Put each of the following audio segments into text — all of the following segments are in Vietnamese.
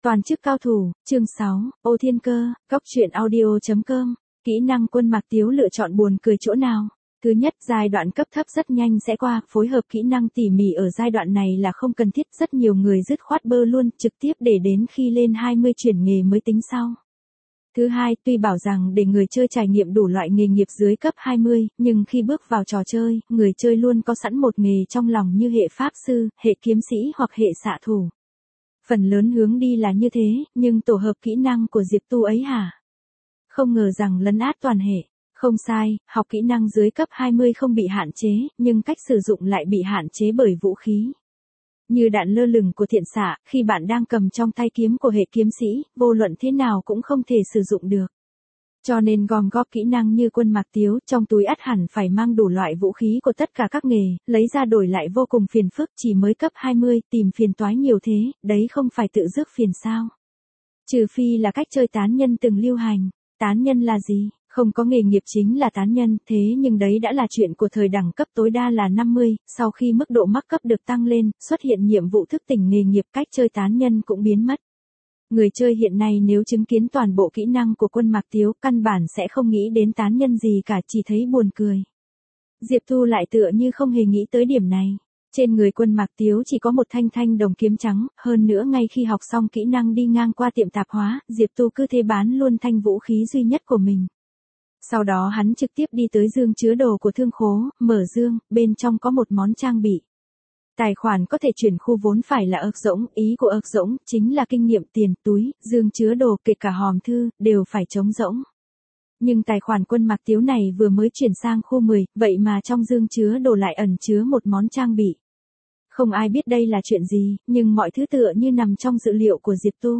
Toàn chức cao thủ, chương 6, Ô Thiên Cơ, Cóc truyện audio.com, kỹ năng Quân Mạc Tiếu lựa chọn buồn cười chỗ nào? Thứ nhất, giai đoạn cấp thấp rất nhanh sẽ qua, phối hợp kỹ năng tỉ mỉ ở giai đoạn này là không cần thiết, rất nhiều người dứt khoát bơ luôn, trực tiếp để đến khi lên 20 chuyển nghề mới tính sau. Thứ hai, tuy bảo rằng để người chơi trải nghiệm đủ loại nghề nghiệp dưới cấp 20, nhưng khi bước vào trò chơi, người chơi luôn có sẵn một nghề trong lòng như hệ pháp sư, hệ kiếm sĩ hoặc hệ xạ thủ. Phần lớn hướng đi là như thế, nhưng tổ hợp kỹ năng của Diệp Tu ấy hả? Không ngờ rằng lấn át toàn hệ. Không sai, học kỹ năng dưới cấp 20 không bị hạn chế, nhưng cách sử dụng lại bị hạn chế bởi vũ khí. Như đạn lơ lửng của thiện xạ, khi bạn đang cầm trong tay kiếm của hệ kiếm sĩ, vô luận thế nào cũng không thể sử dụng được. Cho nên gom góp kỹ năng như Quân Mạc Tiếu, trong túi ắt hẳn phải mang đủ loại vũ khí của tất cả các nghề, lấy ra đổi lại vô cùng phiền phức, chỉ mới cấp 20, tìm phiền toái nhiều thế, đấy không phải tự rước phiền sao. Trừ phi là cách chơi tán nhân từng lưu hành. Tán nhân là gì? Không có nghề nghiệp chính là tán nhân, thế nhưng đấy đã là chuyện của thời đẳng cấp tối đa là 50, sau khi mức độ mắc cấp được tăng lên, xuất hiện nhiệm vụ thức tỉnh nghề nghiệp, cách chơi tán nhân cũng biến mất. Người chơi hiện nay nếu chứng kiến toàn bộ kỹ năng của Quân Mạc Tiếu, căn bản sẽ không nghĩ đến tán nhân gì cả, chỉ thấy buồn cười. Diệp Tu lại tựa như không hề nghĩ tới điểm này. Trên người Quân Mạc Tiếu chỉ có một thanh đồng kiếm trắng, hơn nữa ngay khi học xong kỹ năng đi ngang qua tiệm tạp hóa, Diệp Tu cứ thế bán luôn thanh vũ khí duy nhất của mình. Sau đó hắn trực tiếp đi tới dương chứa đồ của thương khố, mở dương, bên trong có một món trang bị. Tài khoản có thể chuyển khu vốn phải là ức rỗng, ý của ức rỗng chính là kinh nghiệm tiền, túi, dương chứa đồ kể cả hòm thư, đều phải trống rỗng. Nhưng tài khoản Quân Mạc Tiếu này vừa mới chuyển sang khu 10, vậy mà trong dương chứa đồ lại ẩn chứa một món trang bị. Không ai biết đây là chuyện gì, nhưng mọi thứ tựa như nằm trong dữ liệu của Diệp Tu.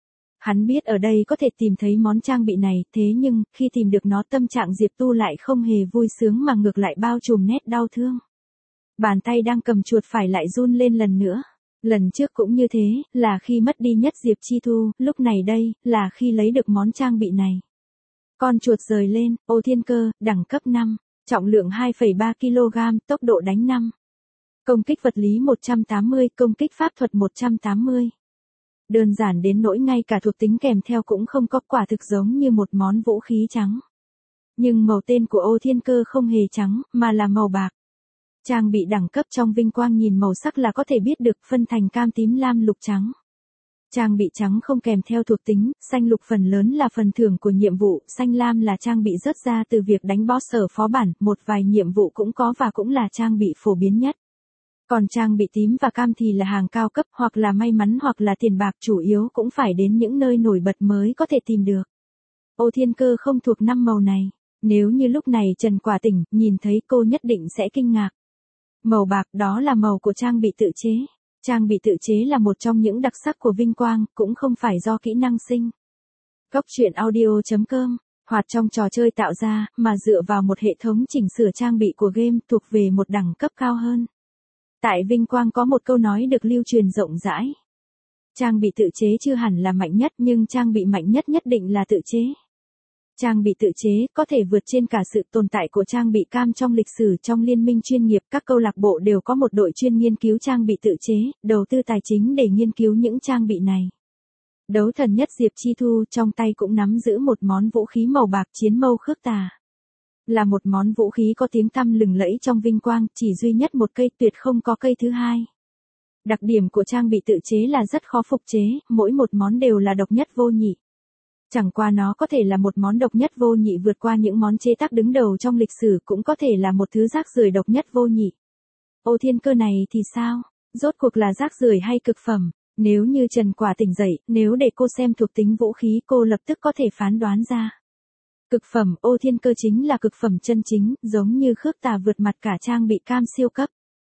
Hắn biết ở đây có thể tìm thấy món trang bị này, thế nhưng, khi tìm được nó tâm trạng Diệp Tu lại không hề vui sướng mà ngược lại bao trùm nét đau thương. Bàn tay đang cầm chuột phải lại run lên lần nữa. Lần trước cũng như thế, là khi mất đi nhất Diệp Chi Thu, lúc này đây, là khi lấy được món trang bị này. Con chuột rời lên, Ô Thiên Cơ, đẳng cấp 5, trọng lượng 2,3 kg, tốc độ đánh 5. Công kích vật lý 180, công kích pháp thuật 180. Đơn giản đến nỗi ngay cả thuộc tính kèm theo cũng không có, quả thực giống như một món vũ khí trắng. Nhưng màu tên của Ô Thiên Cơ không hề trắng, mà là màu bạc. Trang bị đẳng cấp trong vinh quang nhìn màu sắc là có thể biết được, phân thành cam tím lam lục trắng. Trang bị trắng không kèm theo thuộc tính, xanh lục phần lớn là phần thưởng của nhiệm vụ, xanh lam là trang bị rớt ra từ việc đánh boss ở phó bản, một vài nhiệm vụ cũng có và cũng là trang bị phổ biến nhất. Còn trang bị tím và cam thì là hàng cao cấp, hoặc là may mắn hoặc là tiền bạc, chủ yếu cũng phải đến những nơi nổi bật mới có thể tìm được. Ô Thiên Cơ không thuộc 5 màu này. Nếu như lúc này Trần Quả Tỉnh nhìn thấy cô nhất định sẽ kinh ngạc. Màu bạc đó là màu của trang bị tự chế. Trang bị tự chế là một trong những đặc sắc của vinh quang, cũng không phải do kỹ năng sinh. Cóc truyện audio.com, hoạt trong trò chơi tạo ra, mà dựa vào một hệ thống chỉnh sửa trang bị của game, thuộc về một đẳng cấp cao hơn. Tại vinh quang có một câu nói được lưu truyền rộng rãi. Trang bị tự chế chưa hẳn là mạnh nhất, nhưng trang bị mạnh nhất nhất định là tự chế. Trang bị tự chế có thể vượt trên cả sự tồn tại của trang bị cam trong lịch sử. Trong liên minh chuyên nghiệp, các câu lạc bộ đều có một đội chuyên nghiên cứu trang bị tự chế, đầu tư tài chính để nghiên cứu những trang bị này. Đấu thần nhất Diệp Chi Thu trong tay cũng nắm giữ một món vũ khí màu bạc, chiến mâu khước tà. Là một món vũ khí có tiếng tăm lừng lẫy trong vinh quang, chỉ duy nhất một cây, tuyệt không có cây thứ hai. Đặc điểm của trang bị tự chế là rất khó phục chế, mỗi một món đều là độc nhất vô nhị. Chẳng qua nó có thể là một món độc nhất vô nhị vượt qua những món chế tác đứng đầu trong lịch sử, cũng có thể là một thứ rác rưởi độc nhất vô nhị. Ô Thiên Cơ này thì sao? Rốt cuộc là rác rưởi hay cực phẩm? Nếu như Trần Quả Tỉnh dậy, nếu để cô xem thuộc tính vũ khí, cô lập tức có thể phán đoán ra. Cực phẩm, Ô Thiên Cơ chính là cực phẩm chân chính, giống như khước tà vượt mặt cả trang bị cam siêu cấp.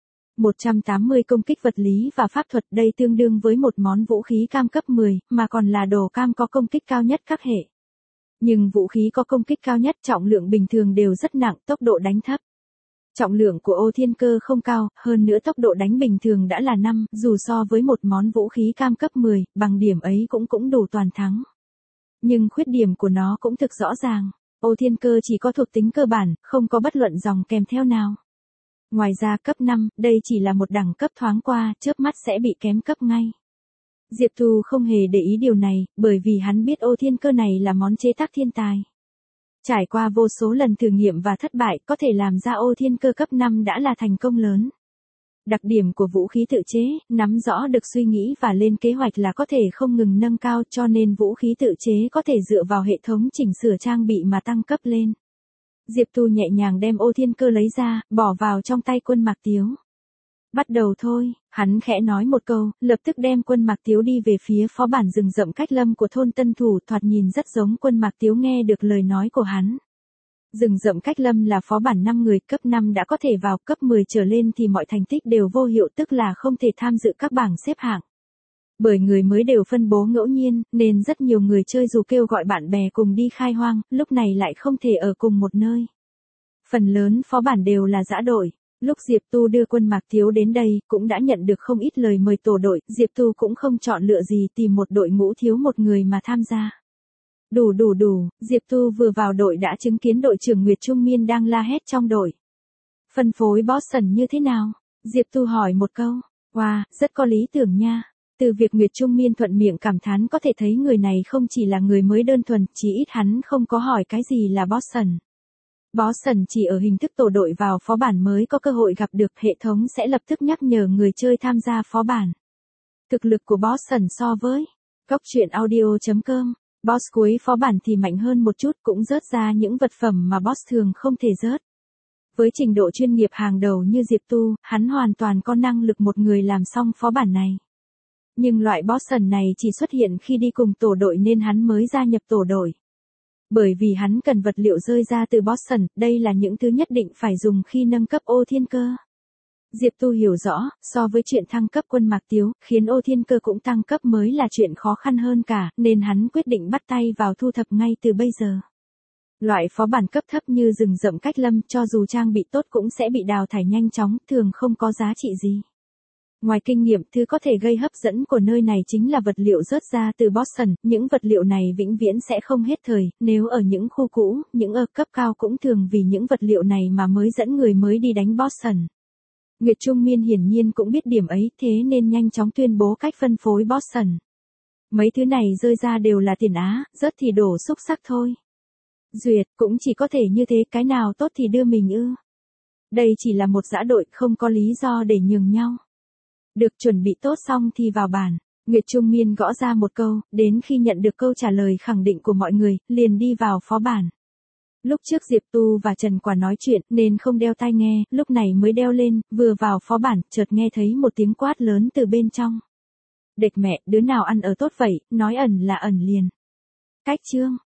180 công kích vật lý và pháp thuật, đây tương đương với một món vũ khí cam cấp 10, mà còn là đồ cam có công kích cao nhất các hệ. Nhưng vũ khí có công kích cao nhất, trọng lượng bình thường đều rất nặng, tốc độ đánh thấp. Trọng lượng của Ô Thiên Cơ không cao, hơn nữa tốc độ đánh bình thường đã là 5, dù so với một món vũ khí cam cấp 10, bằng điểm ấy cũng đủ toàn thắng. Nhưng khuyết điểm của nó cũng thực rõ ràng. Ô Thiên Cơ chỉ có thuộc tính cơ bản, không có bất luận dòng kèm theo nào. Ngoài ra cấp 5, đây chỉ là một đẳng cấp thoáng qua, chớp mắt sẽ bị kém cấp ngay. Diệp Tu không hề để ý điều này, bởi vì hắn biết Ô Thiên Cơ này là món chế tác thiên tài. Trải qua vô số lần thử nghiệm và thất bại, có thể làm ra Ô Thiên Cơ cấp 5 đã là thành công lớn. Đặc điểm của vũ khí tự chế, nắm rõ được suy nghĩ và lên kế hoạch là có thể không ngừng nâng cao, cho nên vũ khí tự chế có thể dựa vào hệ thống chỉnh sửa trang bị mà tăng cấp lên. Diệp Tu nhẹ nhàng đem Ô Thiên Cơ lấy ra, bỏ vào trong tay Quân Mạc Tiếu. Bắt đầu thôi, hắn khẽ nói một câu, lập tức đem Quân Mạc Tiếu đi về phía phó bản rừng rậm cách lâm của thôn Tân Thủ, thoạt nhìn rất giống Quân Mạc Tiếu nghe được lời nói của hắn. Rừng rậm cách lâm là phó bản 5 người, cấp 5 đã có thể vào, cấp 10 trở lên thì mọi thành tích đều vô hiệu, tức là không thể tham dự các bảng xếp hạng. Bởi người mới đều phân bố ngẫu nhiên, nên rất nhiều người chơi dù kêu gọi bạn bè cùng đi khai hoang, lúc này lại không thể ở cùng một nơi. Phần lớn phó bản đều là dã đội. Lúc Diệp Tu đưa Quân Mạc Tiếu đến đây, cũng đã nhận được không ít lời mời tổ đội, Diệp Tu cũng không chọn lựa gì, tìm một đội ngũ thiếu một người mà tham gia. Đủ, Diệp Tu vừa vào đội đã chứng kiến đội trưởng Nguyệt Trung Miên đang la hét trong đội. Phân phối Boston như thế nào? Diệp Tu hỏi một câu. Wow, rất có lý tưởng nha. Từ việc Nguyệt Trung Miên thuận miệng cảm thán có thể thấy người này không chỉ là người mới đơn thuần, chỉ ít hắn không có hỏi cái gì là Boston. Boston chỉ ở hình thức tổ đội vào phó bản mới có cơ hội gặp được, hệ thống sẽ lập tức nhắc nhở người chơi tham gia phó bản. Thực lực của Boston so với Cốc Truyện Audio.com, boss cuối phó bản thì mạnh hơn một chút, cũng rớt ra những vật phẩm mà boss thường không thể rớt. Với trình độ chuyên nghiệp hàng đầu như Diệp Tu, hắn hoàn toàn có năng lực một người làm xong phó bản này. Nhưng loại Boston này chỉ xuất hiện khi đi cùng tổ đội nên hắn mới gia nhập tổ đội. Bởi vì hắn cần vật liệu rơi ra từ Boston, đây là những thứ nhất định phải dùng khi nâng cấp Ô Thiên Cơ. Diệp Tu hiểu rõ, so với chuyện thăng cấp Quân Mạc Tiếu, khiến Ô Thiên Cơ cũng tăng cấp mới là chuyện khó khăn hơn cả, nên hắn quyết định bắt tay vào thu thập ngay từ bây giờ. Loại phó bản cấp thấp như rừng rậm cách lâm, cho dù trang bị tốt cũng sẽ bị đào thải nhanh chóng, thường không có giá trị gì. Ngoài kinh nghiệm, thứ có thể gây hấp dẫn của nơi này chính là vật liệu rớt ra từ Boston, những vật liệu này vĩnh viễn sẽ không hết thời, nếu ở những khu cũ, những ở cấp cao cũng thường vì những vật liệu này mà mới dẫn người mới đi đánh Boston. Nguyệt Trung Miên hiển nhiên cũng biết điểm ấy, thế nên nhanh chóng tuyên bố cách phân phối Boston. Mấy thứ này rơi ra đều là tiền Á, rớt thì đổ xúc sắc thôi. Duyệt, cũng chỉ có thể như thế, cái nào tốt thì đưa mình ư. Đây chỉ là một dã đội, không có lý do để nhường nhau. Được, chuẩn bị tốt xong thì vào bản. Nguyệt Trung Miên gõ ra một câu, đến khi nhận được câu trả lời khẳng định của mọi người, liền đi vào phó bản. Lúc trước Diệp Tu và Trần Quả nói chuyện nên không đeo tai nghe, lúc này mới đeo lên, vừa vào phó bản, chợt nghe thấy một tiếng quát lớn từ bên trong. Địch mẹ, đứa nào ăn ở tốt vậy, nói ẩn là ẩn liền. Cách chương.